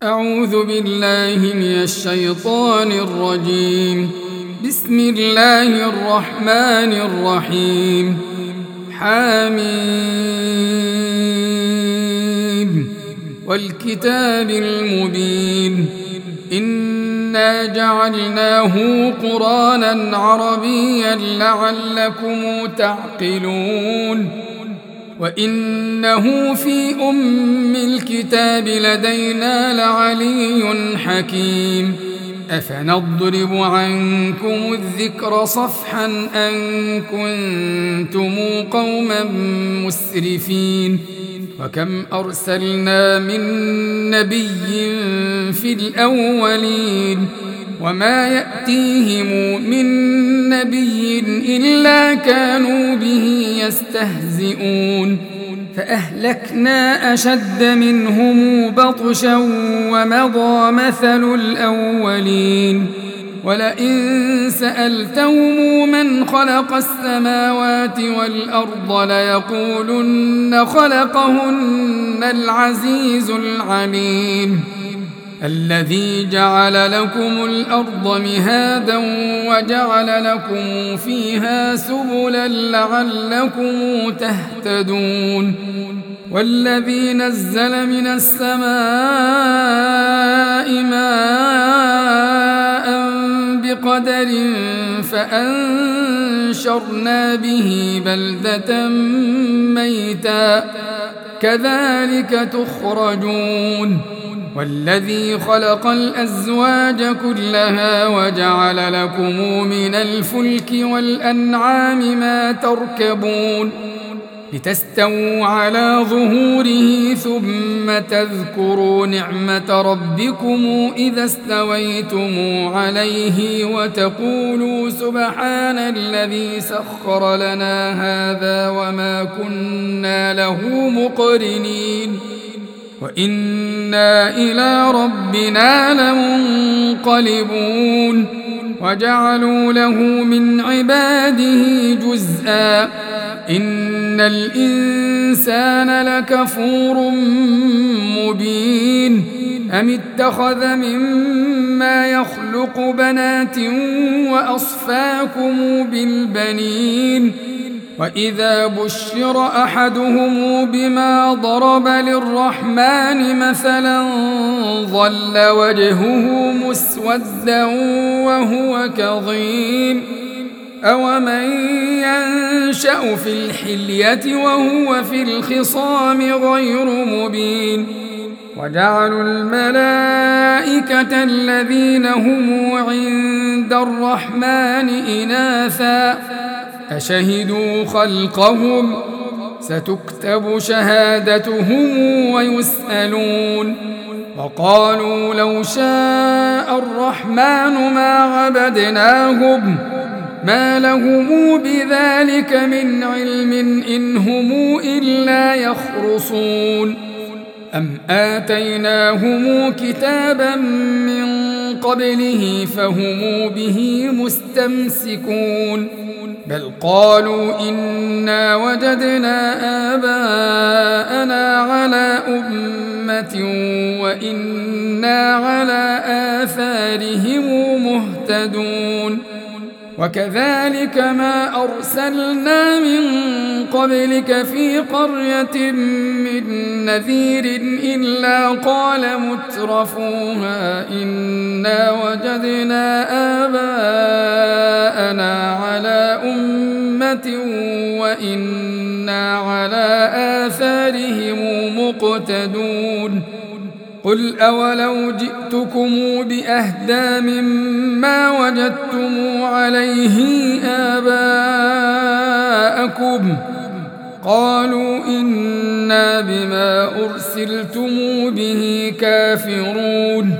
أعوذ بالله من الشيطان الرجيم. بسم الله الرحمن الرحيم. حميم والكتاب المبين. إنا جعلناه قرآنا عربيا لعلكم تعقلون وإنه في أم الكتاب لدينا لعلي حكيم. أفنضرب عنكم الذكر صفحا أن كنتم قوما مسرفين. وكم أرسلنا من نبي في الأولين وما يأتيهم من نبي إلا كانوا به يستهزئون. فأهلكنا أشد منهم بطشا ومضى مثل الأولين. ولئن سألتهم من خلق السماوات والأرض ليقولن خلقهن العزيز العليم. الذي جعل لكم الأرض مهادا وجعل لكم فيها سبلا لعلكم تهتدون. والذي نزل من السماء ماء بقدر فأنشرنا به بلدة ميتا كذلك تخرجون. والذي خلق الأزواج كلها وجعل لكم من الفلك والأنعام ما تركبون لتستووا على ظهوره ثم تذكروا نعمة ربكم إذا استويتم عليه وتقولوا سبحان الذي سخر لنا هذا وما كنا له مقرنين وإنا إلى ربنا لمنقلبون. وجعلوا له من عباده جزءا إن الإنسان لكفور مبين. أم اتخذ مما يخلق بنات وأصفاكم بالبنين. وإذا بشر أحدهم بما ضرب للرحمن مثلا ظل وجهه مسودا وهو كظيم. أومن ينشأ في الحلية وهو في الخصام غير مبين. وجعلوا الملائكة الذين هم عند الرحمن إناثا أشهدوا خلقهم ستكتب شهادتهم ويسألون. وقالوا لو شاء الرحمن ما عبدناهم ما لهم بذلك من علم إن هم إلا يخرصون. أم آتيناهم كتابا من قبله فهم به مستمسكون. بل قالوا إنا وجدنا آباءنا على أمة وإنا على آثارهم مهتدون. وكذلك ما أرسلنا من قبلك في قرية من نذير إلا قال مترفوها إنا وجدنا آباءنا على أمة وإنا على آثارهم مقتدون. قل أولو جئتكم بأهدى مما وجدتم عليه آباءكم قالوا إنا بما أرسلتم به كافرون.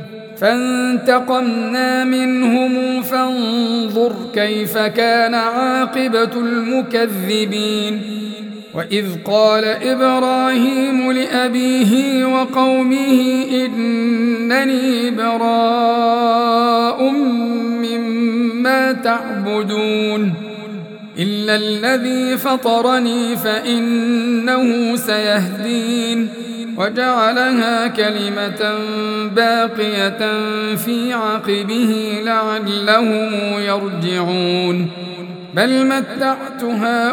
فانتقمنا منهم فانظر كيف كان عاقبة المكذبين. وإذ قال إبراهيم لأبيه وقومه إنني براء مما تعبدون إلا الذي فطرني فإنه سيهدين وجعلها كلمة باقية في عقبه لعلهم يرجعون بل متعت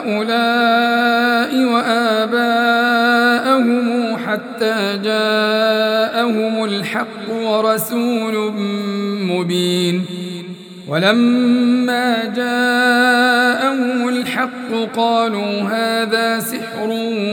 هؤلاء وآباءهم حتى جاءهم الحق ورسول مبين ولما جاءهم الحق قالوا هذا سحر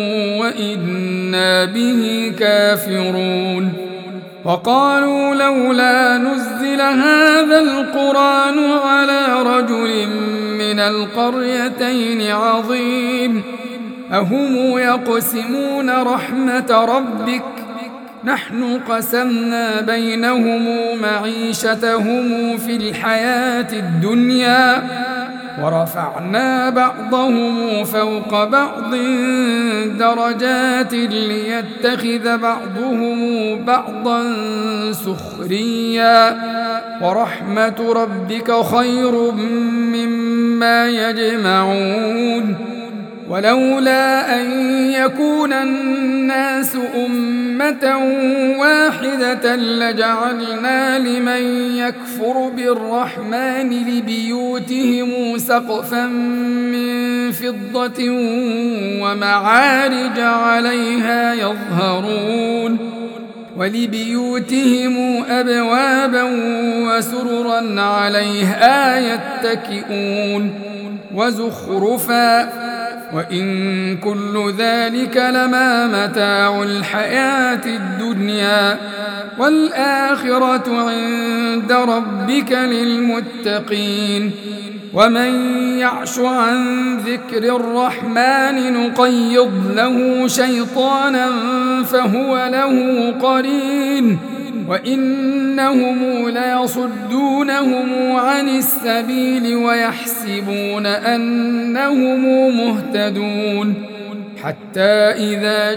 وإنا به كافرون وقالوا لولا نزل هذا القرآن على رجل من القريتين عظيم أهم يقسمون رحمة ربك نحن قسمنا بينهم معيشتهم في الحياة الدنيا ورفعنا بعضهم فوق بعض درجات ليتخذ بعضهم بعضا سخريا ورحمة ربك خير مما يجمعون ولولا أن يكون الناس أمة واحدة لجعلنا لمن يكفر بالرحمن لبيوتهم سقفا من فضة ومعارج عليها يظهرون ولبيوتهم أبوابا وسررا عليها يتكئون وزخرفا وإن كل ذلك لما متاع الحياة الدنيا والآخرة عند ربك للمتقين ومن يعش عن ذكر الرحمن نقيض له شيطانا فهو له قرين وإنهم ليصدونهم عن السبيل ويحسبون أنهم مهتدون حتى إذا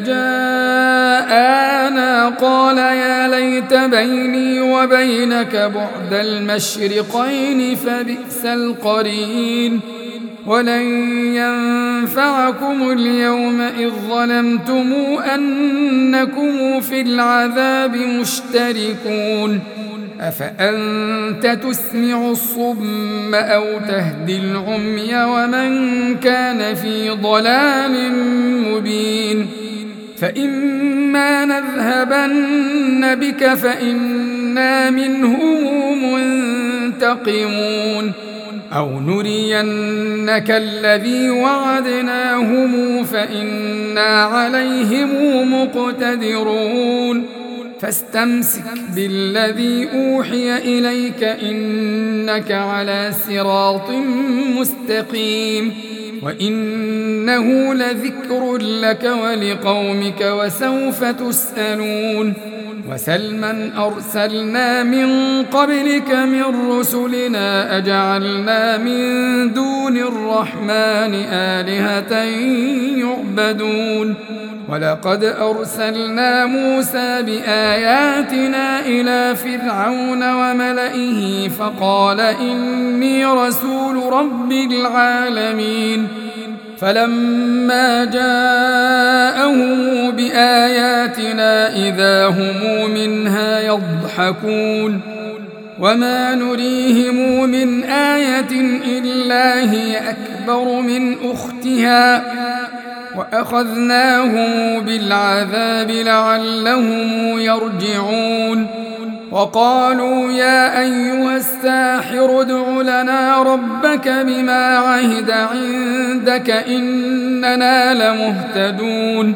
جاءنا قال يا ليت بيني وبينك بعد المشرقين فبئس القرين ولن ينفعكم اليوم إذ ظلمتم أنكم في العذاب مشتركون أفأنت تسمع الصم أو تهدي العمي ومن كان في ضلال مبين فإما نذهبن بك فإنا منهم منتقمون أو نرينك الذي وعدناهم فإنا عليهم مقتدرون فاستمسك بالذي أوحي إليك إنك على صراط مستقيم وإنه لذكر لك ولقومك وسوف تسألون وسل من أرسلنا من قبلك من رسلنا أجعلنا من دون الرحمن آلهة يعبدون ولقد أرسلنا موسى بآياتنا إلى فرعون وملئه فقال إني رسول رب العالمين فلما جاءهم بآياتنا إذا هم منها يضحكون وما نريهم من آية إلا هي أكبر من أختها وأخذناهم بالعذاب لعلهم يرجعون وقالوا يا أيها الساحر ادع لنا ربك بما عهد عندك إننا لمهتدون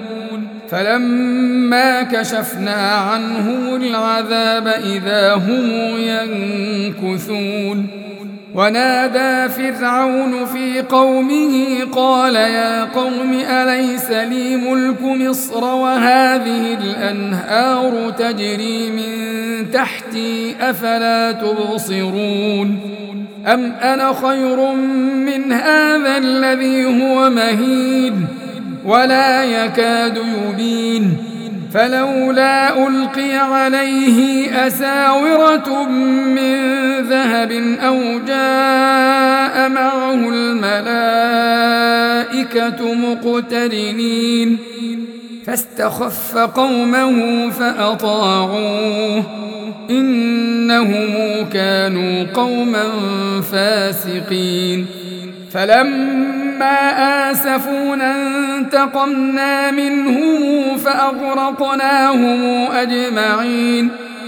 فلما كشفنا عنهم العذاب إذا هم ينكثون ونادى فرعون في قومه قال يا قوم أليس لي ملك مصر وهذه الأنهار تجري من تحتي أفلا تبصرون أم أنا خير من هذا الذي هو مهين ولا يكاد يبين فلولا ألقي عليه أساورة من ذهب أو جاء معه الملائكة مقترنين فاستخف قومه فأطاعوه إنهم كانوا قوما فاسقين فلما آسفونا انتقمنا منهم فأغرقناهم أجمعين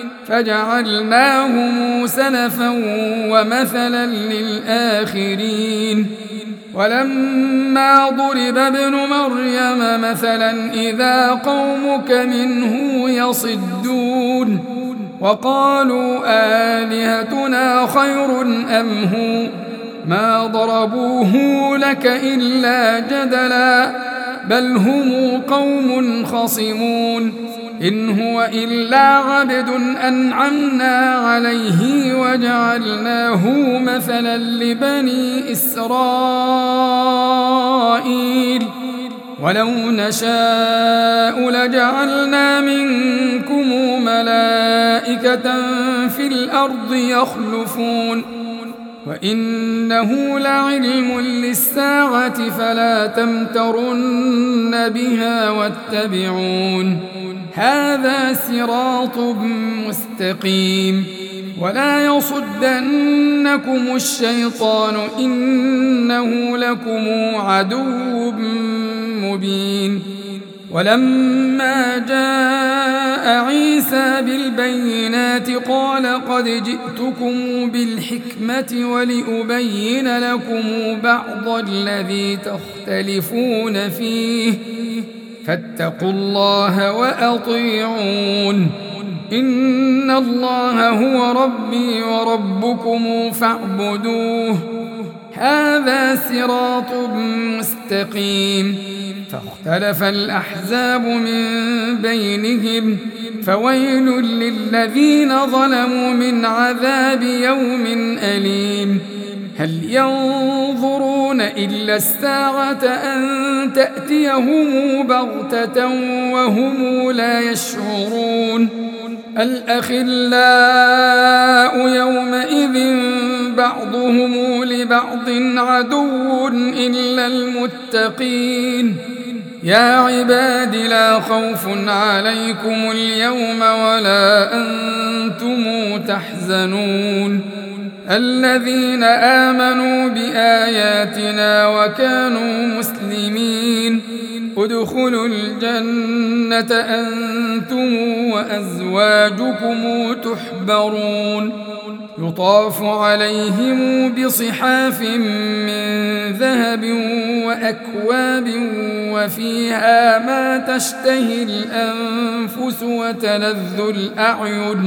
فجعلناهم سلفا ومثلا للآخرين ولما ضرب ابن مريم مثلا إذا قومك منه يصدون وقالوا آلهتنا خير أم هو ما ضربوه لك إلا جدلا بل هم قوم خصمون إن هو إلا عبد أنعمنا عليه وجعلناه مثلا لبني إسرائيل ولو نشاء لجعلنا منكم ملائكة في الأرض يخلفون وإنه لعلم للساعة فلا تمترن بها واتبعون هذا صراط مستقيم ولا يصدنكم الشيطان إنه لكم عدو مبين ولما جاء عيسى بالبينات قال قد جئتكم بالحكمة ولأبين لكم بعض الذي تختلفون فيه فاتقوا الله وأطيعون إن الله هو ربي وربكم فاعبدوه هذا صراط مستقيم فاختلف الأحزاب من بينهم فويل للذين ظلموا من عذاب يوم أليم هل ينظرون إلا الساعة أن تأتيهم بغتة وهم لا يشعرون الأخلاء يومئذ بعضهم لبعض عدو إلا المتقين يا عباد لا خوف عليكم اليوم ولا أنتم تحزنون الذين آمنوا بآياتنا وكانوا مسلمين ادخلوا الجنة أنتم وأزواجكم تحبرون يطاف عليهم بصحاف من ذهب وأكواب وفيها ما تشتهي الأنفس وتلذ الأعين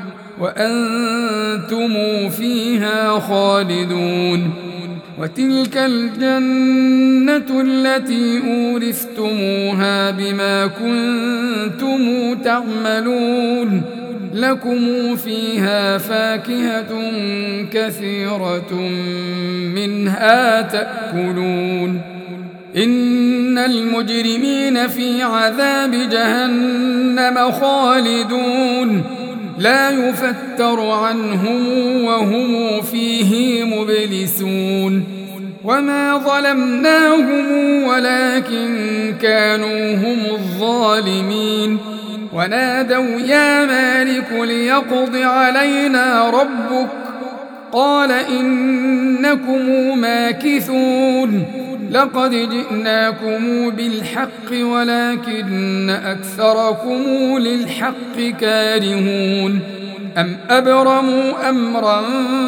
وأنتم فيها خالدون وتلك الجنة التي أورثتموها بما كنتم تعملون لكم فيها فاكهة كثيرة منها تأكلون إن المجرمين في عذاب جهنم خالدون لا يفتر عنهم وهم فيه مبلسون وما ظلمناهم ولكن كانوا هم الظالمين ونادوا يا مالك ليقض علينا ربك قال إنكم ماكثون لقد جئناكم بالحق ولكن أكثركم للحق كارهون أم أبرموا أمرا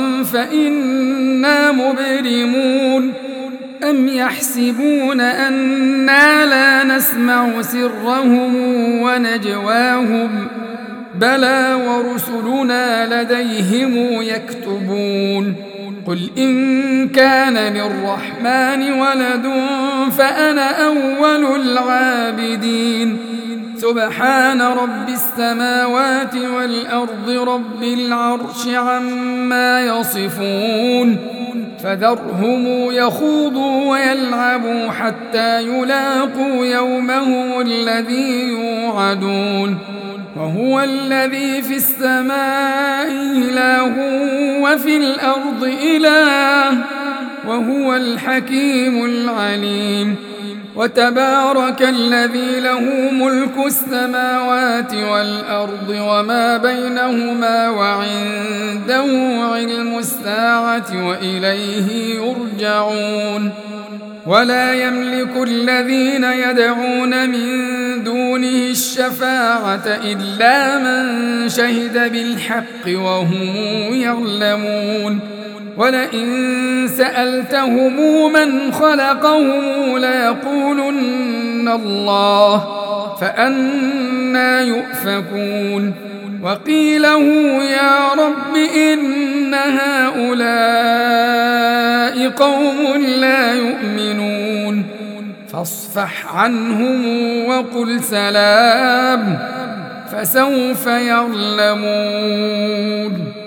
فإنا مبرمون أم يحسبون أنا لا نسمع سرهم ونجواهم بلى ورسلنا لديهم يكتبون قل إن كان للرحمن ولد فأنا أول العابدين سبحان رب السماوات والأرض رب العرش عما يصفون فذرهم يخوضوا ويلعبوا حتى يلاقوا يومهم الذي يوعدون وهو الذي في السماء إله وفي الأرض إله وهو الحكيم العليم وتبارك الذي له ملك السماوات والأرض وما بينهما وعنده علم الساعة وإليه يرجعون ولا يملك الذين يدعون من دونه الشفاعة إلا من شهد بالحق وهم يعلمون ولئن سألتهم من خلقهم ليقولن الله فأنى يؤفكون وقيله يا رب إن هؤلاء قوم لا يؤمنون فاصفح عنهم وقل سلام فسوف يعلمون